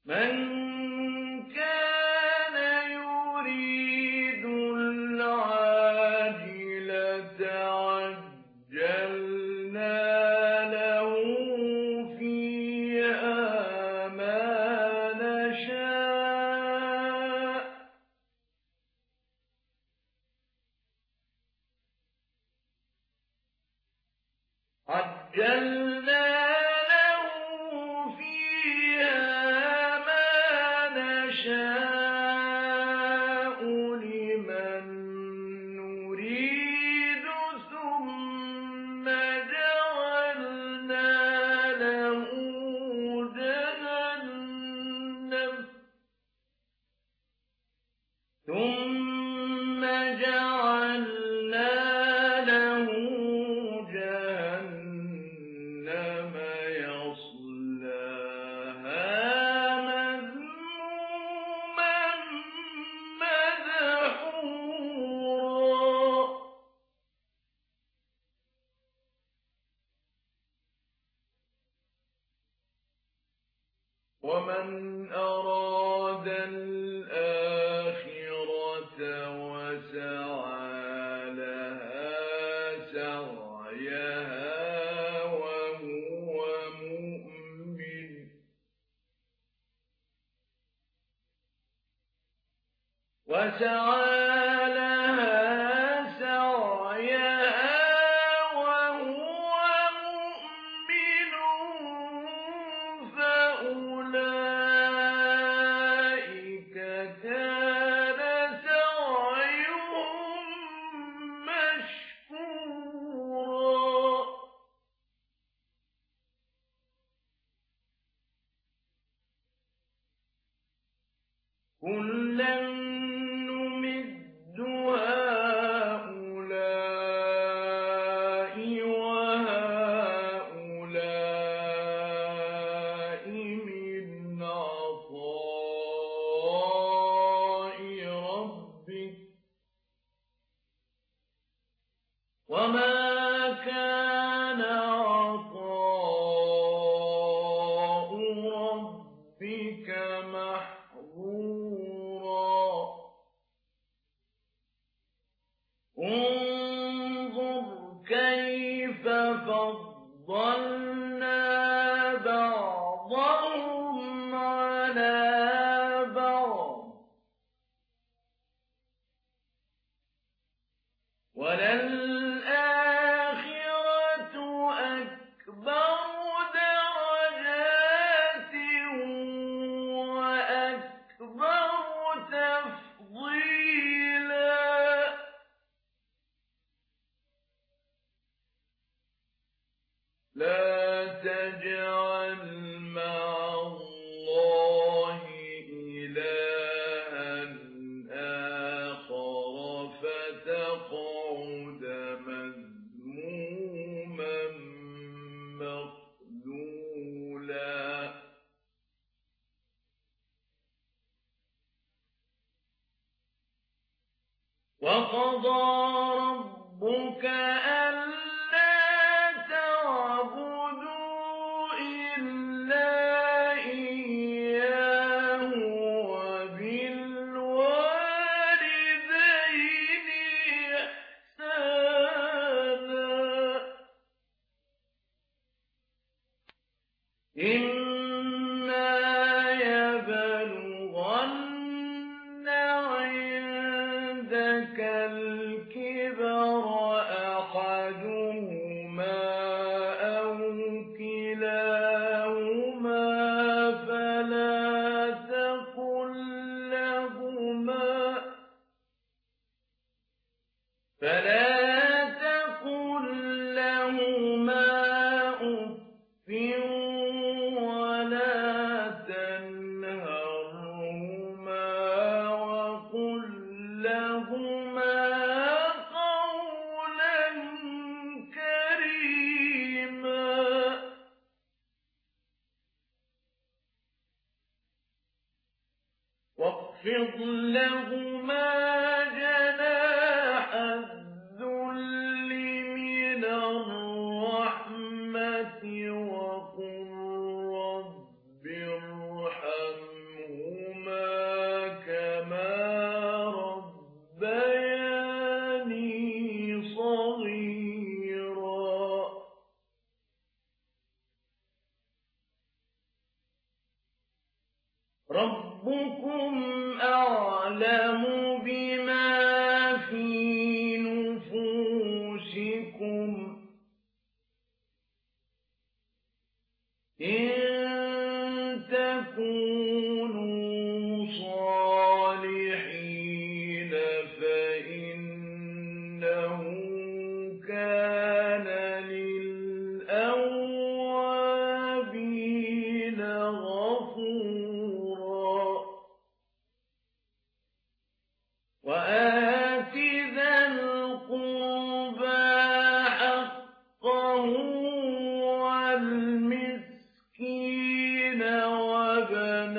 مَن كَانَ يُرِيدُ الْعَاجِلَةَ عَجَّلْنَا لَهُ فِيهَا مَا نَشَاءُ لِمَن نُّرِيدُ ثُمَّ جَعَلْنَا لَهُ جَهَنَّمَ يَصْلَاهَا مَذْمُومًا مَّدْحُورًا وَمَنْ أَرَادَ الْآخِرَةَ وَسَعَىٰ لَهَا سَعْيَهَا وَهُوَ مُؤْمِنٌ فَأُولَٰئِكَ كَانَ سَعْيُهُم مَّشْكُورًا كُلًّا نُّمِدُّ هَٰؤُلَاءِ وَهَٰؤُلَاءِ مِنْ عَطَاءِ رَبِّكَ ۚ وَمَا كَانَ عَطَاءُ رَبِّكَ مَحْظُورًا انظُرْ كَيْفَ فَضَّلْنَا بَعْضَهُمْ عَلَىٰ بَعْضٍ ۚ وَلَلْآخِرَةُ أَكْبَرُ دَرَجَاتٍ وَأَكْبَرُ تَفْضِيلًا لَا تَجْعَلْ مَعَ اللَّهِ إِلَٰهًا آخَرَ فَتَقْعُدَ مَذْمُومًا مَّخْذُولًا وَقَضَىٰ رَبُّكَ أَلَّا تَعْبُدُوا إِلَّا إِيَّاهُ وَبِالْوَالِدَيْنِ إِحْسَانًا إِمَّا يَبْلُغَنَّ عِندَكَ الْكِبَرَ أَحَدُهُمَا أَوْ كِلَاهُمَا فَلَا تَقُل لَّهُمَا أُفٍّ وَلَا تَنْهَرْهُمَا وَقُل لَّهُمَا قَوْلًا كَرِيمًا وَاخْفِضْ لَهُمَا جَنَاحَ الذُّلِّ مِنَ الرَّحْمَةِ وَقُل رَّبِّ ارْحَمْهُمَا ربكم أعلم بما في نفوسكم إن تكونوا صالحين فإنه كان للأوابين غفورا وآت ذا القربى حقه والمسكين وابن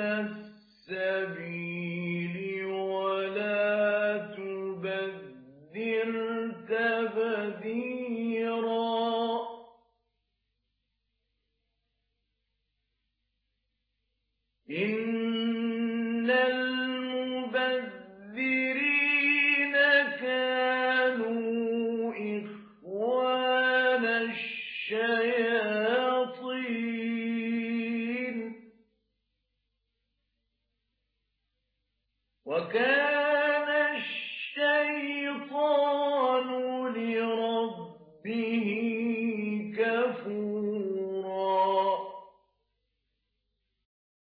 السبيل ولا تبذر تبذيرا إن المبذرين كانوا إخوان الشياطين وكان